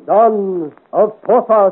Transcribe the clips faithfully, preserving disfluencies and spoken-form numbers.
Son of Porthos.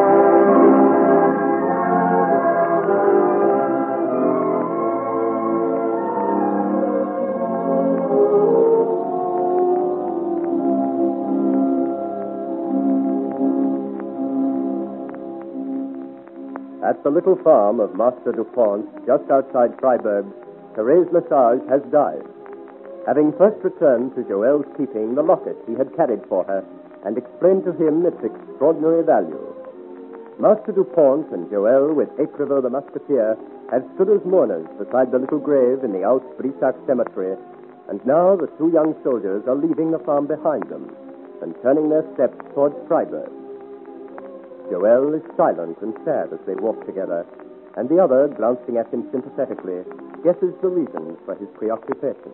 At the little farm of Master Dupont, just outside Freiburg, Therese Lesage has died, having first returned to Joel's keeping the locket he had carried for her and explained to him its extraordinary value. Master Dupont and Joel, with Écrivaux the musketeer, had stood as mourners beside the little grave in the Alt-Brissac cemetery, and now the two young soldiers are leaving the farm behind them and turning their steps towards Freiburg. Joel is silent and sad as they walk together, and the other, glancing at him sympathetically, guesses the reason for his preoccupation.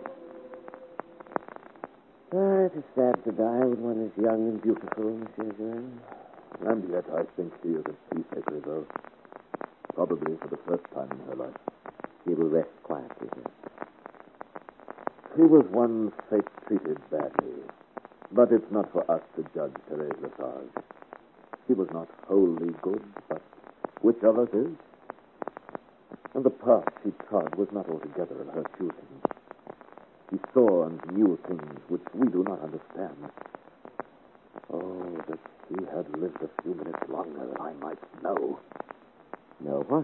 Ah, it is sad to die when one is young and beautiful, Monsieur Joel. And yet I think she is at peace, Écrivaux. Probably for the first time in her life. She will rest quietly here. She was one fate treated badly. But it's not for us to judge Therese Lesage. She was not wholly good, but which of us is? And the path she trod was not altogether of her choosing. She saw and knew things which we do not understand. Oh, that she had lived a few minutes longer, I might know. Know what?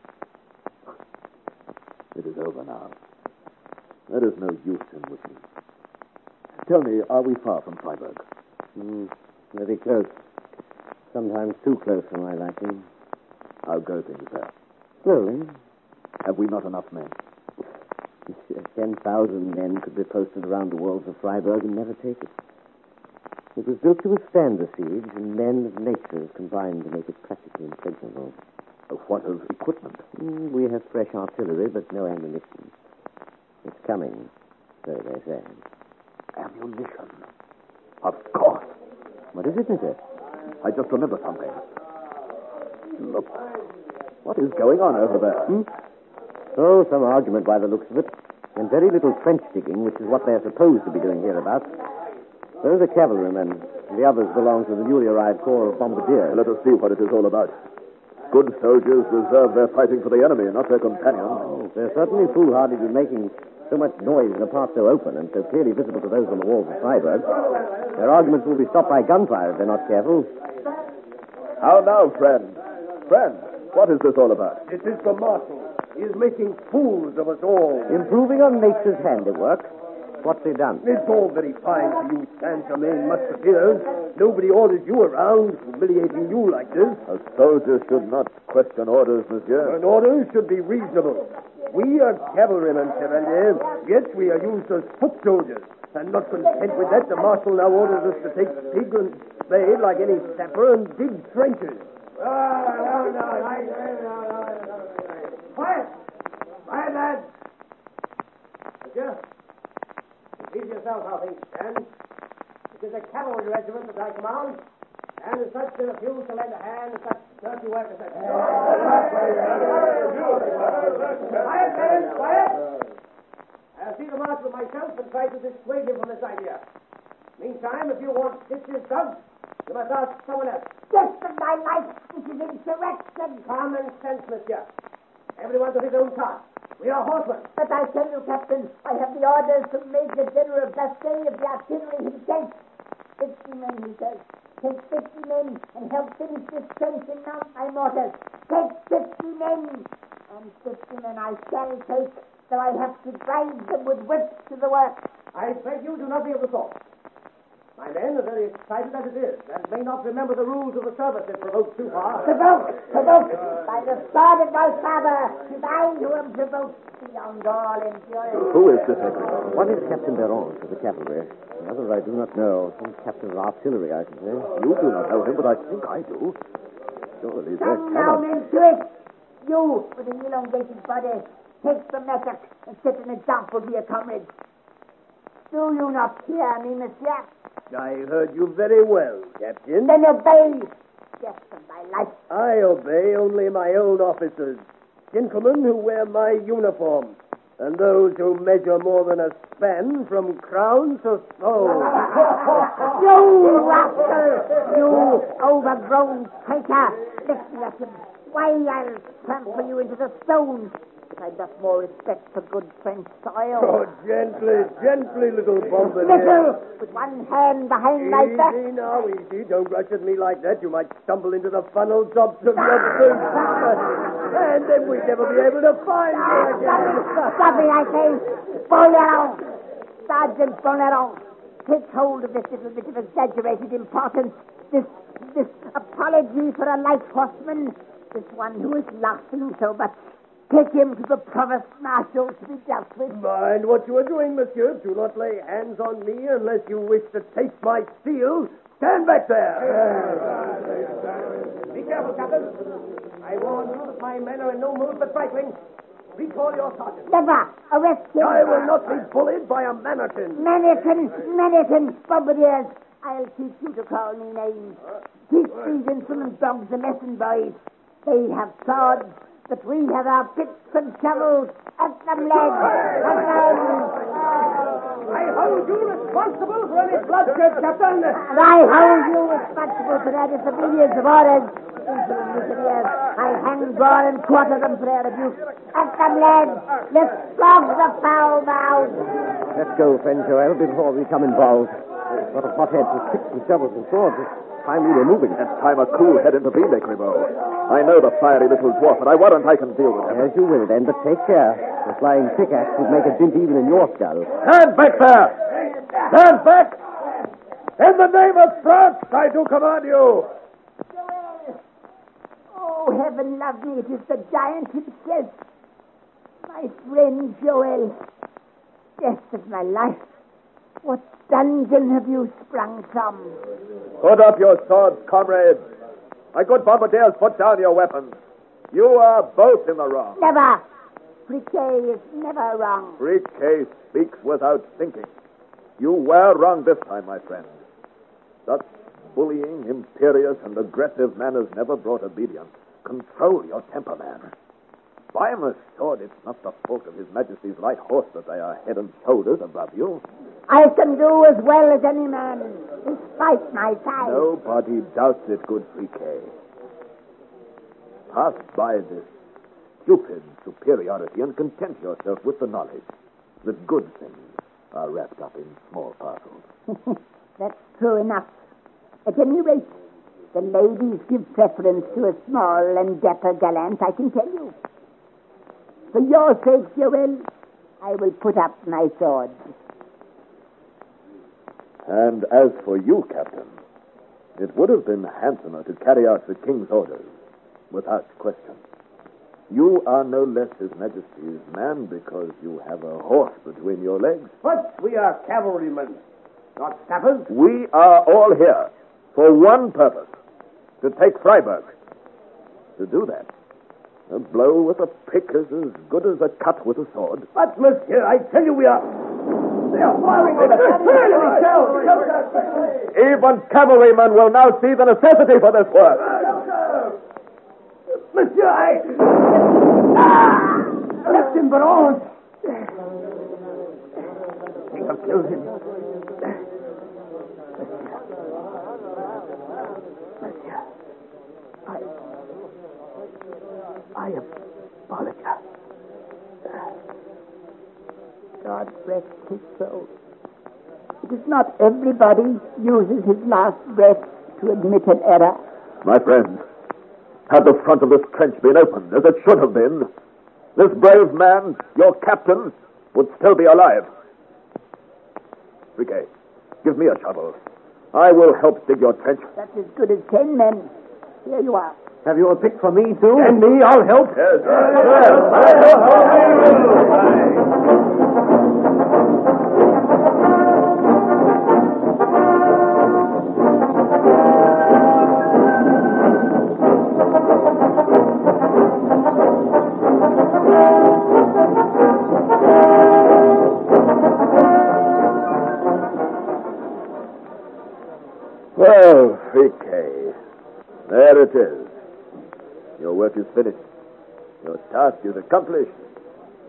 It is over now. There is no use in wishing. Tell me, are we far from Freiburg? Mm, very close. Sometimes too close for my liking. How go things there? Slowly. Have we not enough men? Ten thousand men could be posted around the walls of Freiburg and never take it. It was built to withstand the siege, and men of nature combined to make it practically impregnable. Uh, what of equipment? Mm, we have fresh artillery, but no ammunition. It's coming, so they say. Ammunition? Of course. What is it, Mister? I just remember something. Look. What is going on over there? Hmm? Oh, some argument by the looks of it. And very little trench digging, which is what they're supposed to be doing hereabouts. Those are cavalrymen. The others belong to the newly arrived corps of bombardiers. Let us see what it is all about. Good soldiers reserve their fighting for the enemy, not their companions. Oh, they're certainly foolhardy to be making so much noise in a part so open and so clearly visible to those on the walls of Freiburg. Their arguments will be stopped by gunfire if they're not careful. How now, friend? Friend, what is this all about? It is the marshal. He is making fools of us all. Improving on nature's handiwork. What's he done? It's all very fine for you Saint-Germain musketeers. Nobody orders you around, humiliating you like this. A soldier should not question orders, monsieur. An order should be reasonable. We are cavalrymen, Chevalier. Yes, we are used as foot soldiers. And not content with that, the marshal now orders us to take pig and spade like any sapper and dig trenches. No, no, no, no, no, no. Quiet! Quiet, lads! Monsieur, please yourself how things stand. It is a cavalry regiment that I command, and as such they refuse to lend a hand to such dirty work as that. Quiet, men, quiet! I'll see the marshal myself and try to dissuade him from this idea. Meantime, if you want stitches dug, you must ask someone else. Death of my life, this is insurrection. Common sense, monsieur. Everyone to his own task. We are horsemen. But I tell you, Captain, I have the orders from Major General Basset of the artillery himself. Fifty men, he says. Take fifty men and help finish this trench and mount my mortars. Take fifty men. And fifty men I shall take, though I have to drive them with whips to the work. I beg you do nothing of the sort. My men are very excited as it is, and may not remember the rules of the service if provoked too far. Provoked! Provoked! By the sword of my father, it is I who am provoked beyond all endurance. Who is this, Écrivaux? One is Captain Beron of the cavalry. The other I do not know. Some captain of artillery, I should say. You do not know him, but I think I do. Surely there Come now, cannot... men, to it! You, with an elongated body, take the mattock and set an example to your comrades. Do you not hear me, monsieur? I heard you very well, Captain. Then obey. Death of my life. I obey only my own officers, gentlemen who wear my uniform. And those who measure more than a span from crown to sole. You rascal! You overgrown traitor! Listen at him. Why, I'll trample you into the stones. If I'd got more respect for good French soil. Oh, gently, gently, little bombardier. Little! With one hand behind my back. Easy now, easy. Don't rush at me like that. You might stumble into the funnel tops of your boots. And then we'd never be able to find you again. Stop it, I say. Bolero! Sergeant Bolero, take hold of this little bit of exaggerated importance. This, this apology for a light horseman. This one who is laughing so much. Take him to the provost marshal to be dealt with. Mind what you are doing, monsieur. Do not lay hands on me unless you wish to taste my steel. Stand back there. Be careful, Captain. I warn you that my men are in no mood for trifling. Recall your sergeant. Never arrest him. I will not be bullied by a mannequin. Mannequin, mannequin, bombardiers. I'll teach you to call me names. Teach these insolent dogs a lesson, boys. They have swords, but we have our picks and shovels. At them, lads. At them. I hold you responsible for any bloodshed, Captain. And I hold you responsible for their disobedience of orders. Insolent mutineers. I hang, draw, and quarter them for their abuse. At them, lads. Let's flog the foul mouths. Let's go, friend Joel, before we become involved. What a hothead with picks and shovels and swords. It's time we were moving. It's time a cool head intervened, Grimaud. I know the fiery little dwarf, and I warrant I can deal with him. As you will, then, but take care. The flying pickaxe would make a dint even in your skull. Stand back there! Stand back! In the name of France, I do command you! Joel! Oh, heaven love me, it is the giant himself. My friend Joel. Death of my life. What dungeon have you sprung from? Put up your swords, comrades. My good bombardiers, put down your weapons. You are both in the wrong. Never. Friquet is never wrong. Friquet speaks without thinking. You were wrong this time, my friend. Such bullying, imperious, and aggressive manners never brought obedience. Control your temper, man. By my sword, it's not the fault of His Majesty's light horse that they are head and shoulders above you. I can do as well as any man, despite my size. Nobody doubts it, good Friquet. Pass by this stupid superiority and content yourself with the knowledge that good things are wrapped up in small parcels. That's true enough. At any rate, the ladies give preference to a small and dapper gallant, I can tell you. For your sake, Joel, I will put up my sword. And as for you, Captain, it would have been handsomer to carry out the King's orders, without question. You are no less His Majesty's man because you have a horse between your legs. But we are cavalrymen, not sappers. We are all here for one purpose, to take Freiburg. To do that, a blow with a pick is as good as a cut with a sword. But, monsieur, I tell you we are... They are firing on us. Even cavalrymen will now see the necessity for this work. Monsieur, I... Ah! Left him, Baron. They have killed him. Monsieur, I... I apologize. God rest his soul. It is not everybody uses his last breath to admit an error. My friends, had the front of this trench been opened, as it should have been, this brave man, your captain, would still be alive. Friquet, give me a shovel. I will help dig your trench. That's as good as ten men. Here you are. Have you a pick for me, too? And me, I'll help. Yes. Well, Friquet, there it is. Your work is finished. Your task is accomplished.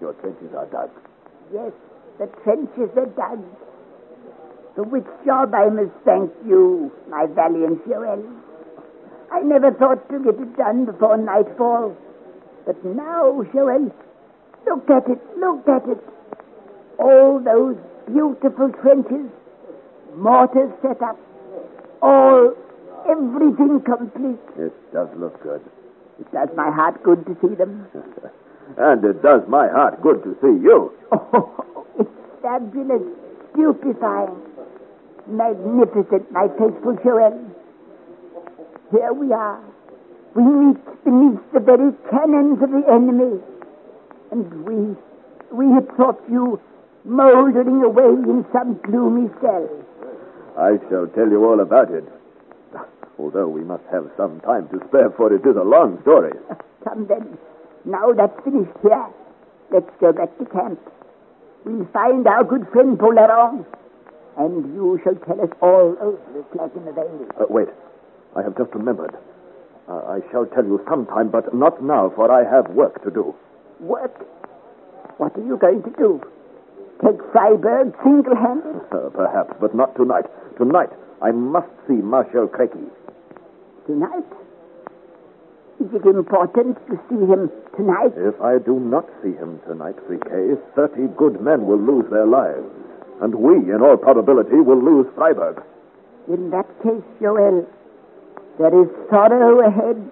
your trenches are dug. Yes, the trenches are dug. For which job I must thank you, my valiant Joel. I never thought to get it done before nightfall. But now, Joel, look at it, look at it. All those beautiful trenches, mortars set up, all, everything complete. It does look good. It does my heart good to see them. And it does my heart good to see you. Oh, it's fabulous, stupefying, magnificent, my faithful Joel. Here we are. We meet beneath the very cannons of the enemy. And we, we had thought you mouldering away in some gloomy cell. I shall tell you all about it. Although we must have some time to spare, for it is a long story. Come then. Now that's finished here. Let's go back to camp. We'll find our good friend Polaron. And you shall tell us all. Oh, the flag in the veil. Uh, wait. I have just remembered. Uh, I shall tell you sometime, but not now, for I have work to do. Work? What are you going to do? Take Freiburg single-handed? Uh, perhaps, but not tonight. Tonight, I must see Marshal Crequi. Tonight? Is it important to see him tonight? If I do not see him tonight, Friquet, thirty good men will lose their lives. And we, in all probability, will lose Freiburg. In that case, Joel, there is sorrow ahead.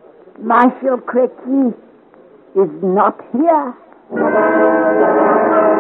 Marshal Crequi is not here.